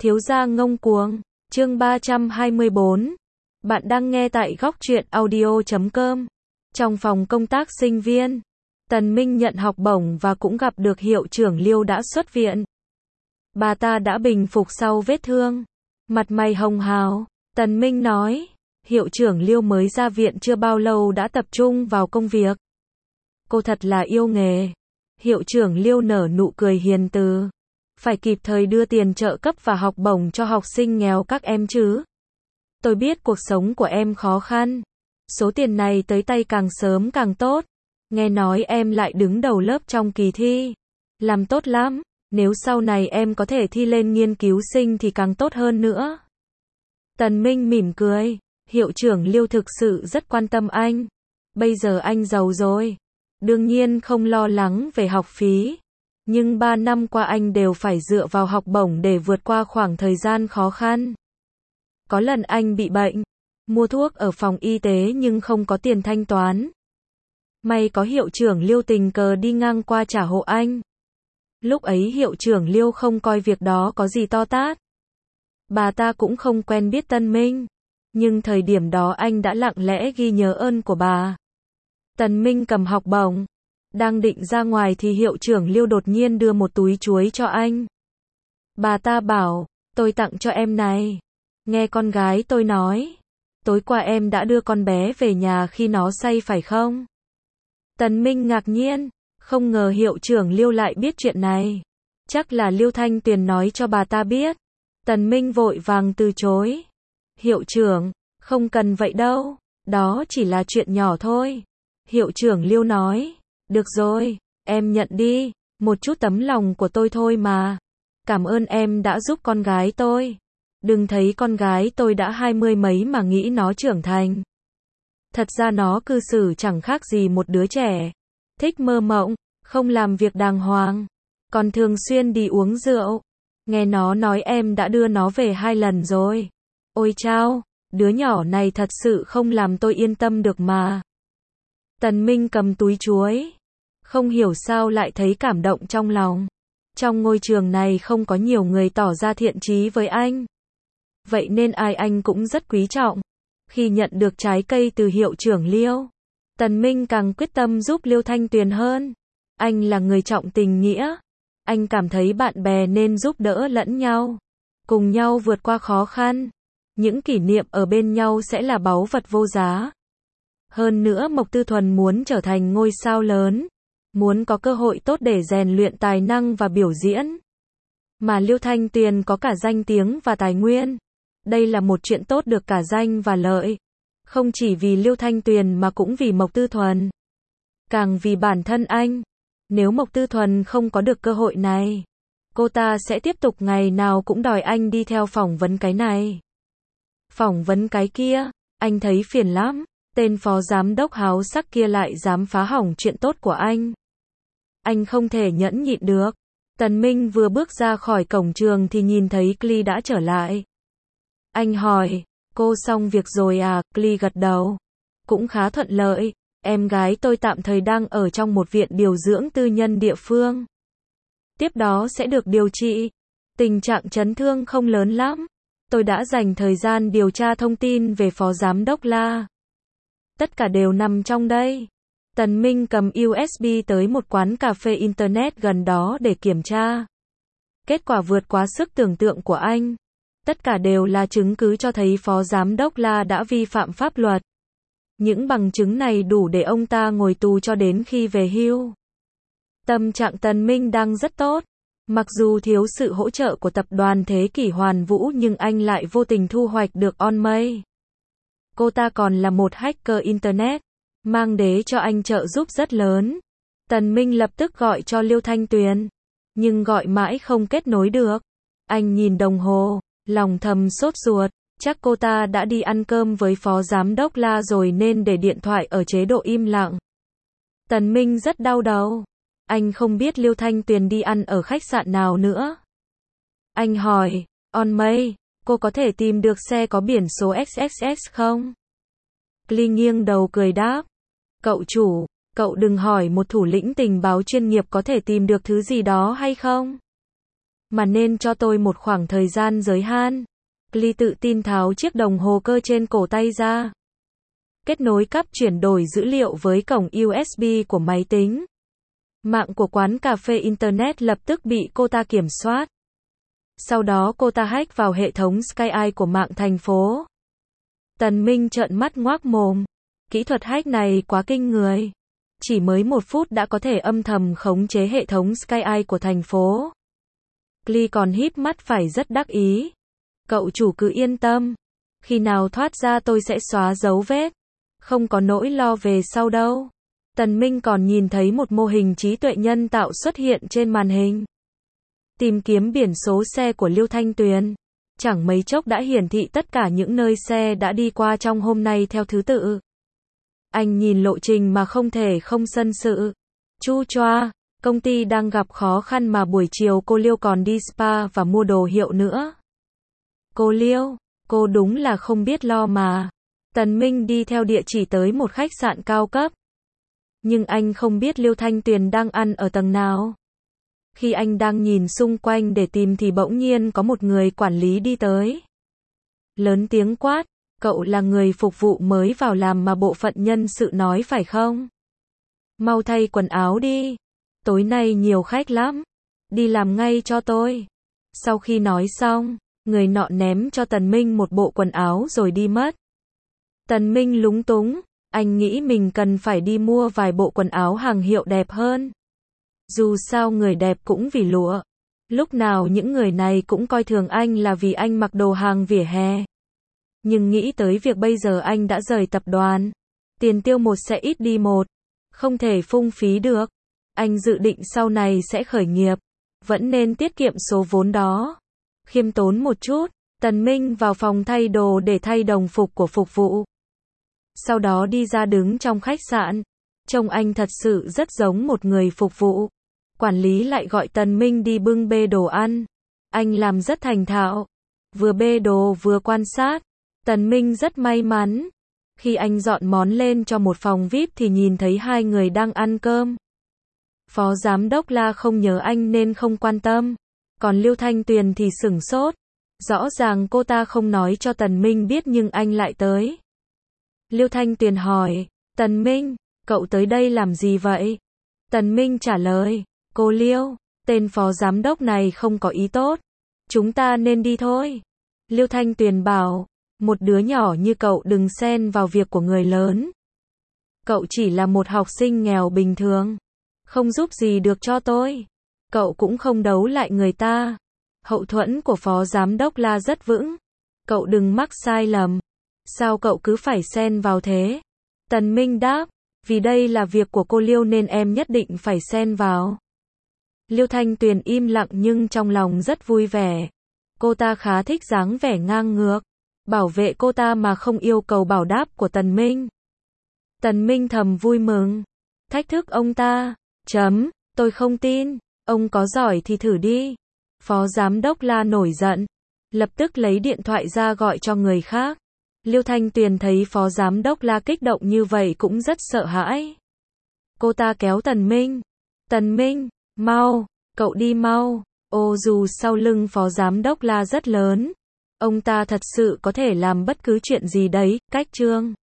Thiếu gia ngông cuồng, chương 324. Bạn đang nghe tại góc truyện audio.com. Trong phòng công tác sinh viên, Tần Minh nhận học bổng và cũng gặp được hiệu trưởng Liêu đã xuất viện. Bà ta đã bình phục sau vết thương, mặt mày hồng hào. Tần Minh nói, hiệu trưởng Liêu mới ra viện chưa bao lâu đã tập trung vào công việc. Cô thật là yêu nghề. Hiệu trưởng Liêu nở nụ cười hiền từ. Phải kịp thời đưa tiền trợ cấp và học bổng cho học sinh nghèo các em chứ. Tôi biết cuộc sống của em khó khăn. Số tiền này tới tay càng sớm càng tốt. Nghe nói em lại đứng đầu lớp trong kỳ thi. Làm tốt lắm. Nếu sau này em có thể thi lên nghiên cứu sinh thì càng tốt hơn nữa. Tần Minh mỉm cười. Hiệu trưởng Liêu thực sự rất quan tâm anh. Bây giờ anh giàu rồi. Đương nhiên không lo lắng về học phí. Nhưng 3 năm qua anh đều phải dựa vào học bổng để vượt qua khoảng thời gian khó khăn. Có lần anh bị bệnh, mua thuốc ở phòng y tế nhưng không có tiền thanh toán. May có hiệu trưởng Liêu tình cờ đi ngang qua trả hộ anh. Lúc ấy hiệu trưởng Liêu không coi việc đó có gì to tát. Bà ta cũng không quen biết Tần Minh. Nhưng thời điểm đó anh đã lặng lẽ ghi nhớ ơn của bà. Tần Minh cầm học bổng. Đang định ra ngoài thì hiệu trưởng Liêu đột nhiên đưa một túi chuối cho anh. Bà ta bảo, tôi tặng cho em này. Nghe con gái tôi nói, tối qua em đã đưa con bé về nhà khi nó say phải không? Tần Minh ngạc nhiên, không ngờ hiệu trưởng Liêu lại biết chuyện này. Chắc là Liêu Thanh Tuyền nói cho bà ta biết. Tần Minh vội vàng từ chối. Hiệu trưởng, không cần vậy đâu, đó chỉ là chuyện nhỏ thôi. Hiệu trưởng Liêu nói. Được rồi, em nhận đi, một chút tấm lòng của tôi thôi mà. Cảm ơn em đã giúp con gái tôi. Đừng thấy con gái tôi đã 20 mấy mà nghĩ nó trưởng thành. Thật ra nó cư xử chẳng khác gì một đứa trẻ. Thích mơ mộng, không làm việc đàng hoàng. Còn thường xuyên đi uống rượu. Nghe nó nói em đã đưa nó về 2 lần rồi. Ôi chao, đứa nhỏ này thật sự không làm tôi yên tâm được mà. Tần Minh cầm túi chuối. Không hiểu sao lại thấy cảm động trong lòng. Trong ngôi trường này không có nhiều người tỏ ra thiện chí với anh. Vậy nên ai anh cũng rất quý trọng. Khi nhận được trái cây từ hiệu trưởng Liêu, Tần Minh càng quyết tâm giúp Liêu Thanh Tuyền hơn. Anh là người trọng tình nghĩa. Anh cảm thấy bạn bè nên giúp đỡ lẫn nhau. Cùng nhau vượt qua khó khăn. Những kỷ niệm ở bên nhau sẽ là báu vật vô giá. Hơn nữa Mộc Tư Thuần muốn trở thành ngôi sao lớn. Muốn có cơ hội tốt để rèn luyện tài năng và biểu diễn. Mà Liêu Thanh Tuyền có cả danh tiếng và tài nguyên. Đây là một chuyện tốt được cả danh và lợi. Không chỉ vì Liêu Thanh Tuyền mà cũng vì Mộc Tư Thuần. Càng vì bản thân anh. Nếu Mộc Tư Thuần không có được cơ hội này, cô ta sẽ tiếp tục ngày nào cũng đòi anh đi theo phỏng vấn cái này. Phỏng vấn cái kia, anh thấy phiền lắm. Tên phó giám đốc háo sắc kia lại dám phá hỏng chuyện tốt của anh. Anh không thể nhẫn nhịn được. Tần Minh vừa bước ra khỏi cổng trường thì nhìn thấy Klee đã trở lại. Anh hỏi, cô xong việc rồi à? Klee gật đầu. Cũng khá thuận lợi. Em gái tôi tạm thời đang ở trong một viện điều dưỡng tư nhân địa phương. Tiếp đó sẽ được điều trị. Tình trạng chấn thương không lớn lắm. Tôi đã dành thời gian điều tra thông tin về phó giám đốc La. Tất cả đều nằm trong đây. Tần Minh cầm USB tới một quán cà phê Internet gần đó để kiểm tra. Kết quả vượt quá sức tưởng tượng của anh. Tất cả đều là chứng cứ cho thấy phó giám đốc La đã vi phạm pháp luật. Những bằng chứng này đủ để ông ta ngồi tù cho đến khi về hưu. Tâm trạng Tần Minh đang rất tốt. Mặc dù thiếu sự hỗ trợ của tập đoàn Thế Kỷ Hoàn Vũ nhưng anh lại vô tình thu hoạch được On May. Cô ta còn là một hacker Internet, mang đến cho anh trợ giúp rất lớn. Tần Minh lập tức gọi cho Liêu Thanh Tuyền, nhưng gọi mãi không kết nối được. Anh nhìn đồng hồ, lòng thầm sốt ruột, chắc cô ta đã đi ăn cơm với phó giám đốc La rồi nên để điện thoại ở chế độ im lặng. Tần Minh rất đau đầu. Anh không biết Liêu Thanh Tuyền đi ăn ở khách sạn nào nữa. Anh hỏi, On May, cô có thể tìm được xe có biển số XXX không? Klee nghiêng đầu cười đáp. Cậu chủ, cậu đừng hỏi một thủ lĩnh tình báo chuyên nghiệp có thể tìm được thứ gì đó hay không? mà nên cho tôi một khoảng thời gian giới hạn. Lee tự tin tháo chiếc đồng hồ cơ trên cổ tay ra. Kết nối cáp chuyển đổi dữ liệu với cổng USB của máy tính. Mạng của quán cà phê Internet lập tức bị cô ta kiểm soát. Sau đó cô ta hack vào hệ thống SkyEye của mạng thành phố. Tần Minh trợn mắt ngoác mồm. Kỹ thuật hack này quá kinh người. Chỉ mới 1 phút đã có thể âm thầm khống chế hệ thống SkyEye của thành phố. Lee còn híp mắt phải rất đắc ý. Cậu chủ cứ yên tâm. Khi nào thoát ra tôi sẽ xóa dấu vết. Không có nỗi lo về sau đâu. Tần Minh còn nhìn thấy một mô hình trí tuệ nhân tạo xuất hiện trên màn hình. Tìm kiếm biển số xe của Liêu Thanh Tuyền. Chẳng mấy chốc đã hiển thị tất cả những nơi xe đã đi qua trong hôm nay theo thứ tự. Anh nhìn lộ trình mà không thể không sân sự. Chu choa, công ty đang gặp khó khăn mà buổi chiều cô Liêu còn đi spa và mua đồ hiệu nữa. Cô Liêu, cô đúng là không biết lo mà. Tần Minh đi theo địa chỉ tới một khách sạn cao cấp. Nhưng anh không biết Liêu Thanh Tuyền đang ăn ở tầng nào. Khi anh đang nhìn xung quanh để tìm thì bỗng nhiên có một người quản lý đi tới. Lớn tiếng quát, cậu là người phục vụ mới vào làm mà bộ phận nhân sự nói phải không? Mau thay quần áo đi. Tối nay nhiều khách lắm. Đi làm ngay cho tôi. Sau khi nói xong, người nọ ném cho Tần Minh một bộ quần áo rồi đi mất. Tần Minh lúng túng, anh nghĩ mình cần phải đi mua vài bộ quần áo hàng hiệu đẹp hơn. Dù sao người đẹp cũng vì lụa. Lúc nào những người này cũng coi thường anh là vì anh mặc đồ hàng vỉa hè. Nhưng nghĩ tới việc bây giờ anh đã rời tập đoàn. Tiền tiêu một sẽ ít đi một. Không thể phung phí được. Anh dự định sau này sẽ khởi nghiệp. Vẫn nên tiết kiệm số vốn đó. Khiêm tốn một chút, Tần Minh vào phòng thay đồ để thay đồng phục của phục vụ. Sau đó đi ra đứng trong khách sạn. Trông anh thật sự rất giống một người phục vụ. Quản lý lại gọi Tần Minh đi bưng bê đồ ăn. Anh làm rất thành thạo. Vừa bê đồ vừa quan sát. Tần Minh rất may mắn. Khi anh dọn món lên cho một phòng VIP thì nhìn thấy 2 người đang ăn cơm. Phó giám đốc La không nhớ anh nên không quan tâm. Còn Liêu Thanh Tuyền thì sửng sốt. Rõ ràng cô ta không nói cho Tần Minh biết nhưng anh lại tới. Liêu Thanh Tuyền hỏi, Tần Minh, cậu tới đây làm gì vậy? Tần Minh trả lời, cô Liêu, tên phó giám đốc này không có ý tốt. Chúng ta nên đi thôi. Liêu Thanh Tuyền bảo, một đứa nhỏ như cậu đừng xen vào việc của người lớn. Cậu chỉ là một học sinh nghèo bình thường. Không giúp gì được cho tôi. Cậu cũng không đấu lại người ta. Hậu thuẫn của phó giám đốc La rất vững. Cậu đừng mắc sai lầm. Sao cậu cứ phải xen vào thế? Tần Minh đáp, vì đây là việc của cô Liêu nên em nhất định phải xen vào. Liêu Thanh Tuyền im lặng nhưng trong lòng rất vui vẻ. Cô ta khá thích dáng vẻ ngang ngược. Bảo vệ cô ta mà không yêu cầu bảo đáp của Tần Minh. Tần Minh thầm vui mừng. Thách thức ông ta. Tôi không tin. Ông có giỏi thì thử đi. Phó giám đốc La nổi giận. Lập tức lấy điện thoại ra gọi cho người khác. Liêu Thanh Tuyền thấy phó giám đốc La kích động như vậy cũng rất sợ hãi. Cô ta kéo Tần Minh. Tần Minh, mau, cậu đi mau. Dù sau lưng phó giám đốc La rất lớn. Ông ta thật sự có thể làm bất cứ chuyện gì đấy, cách chương.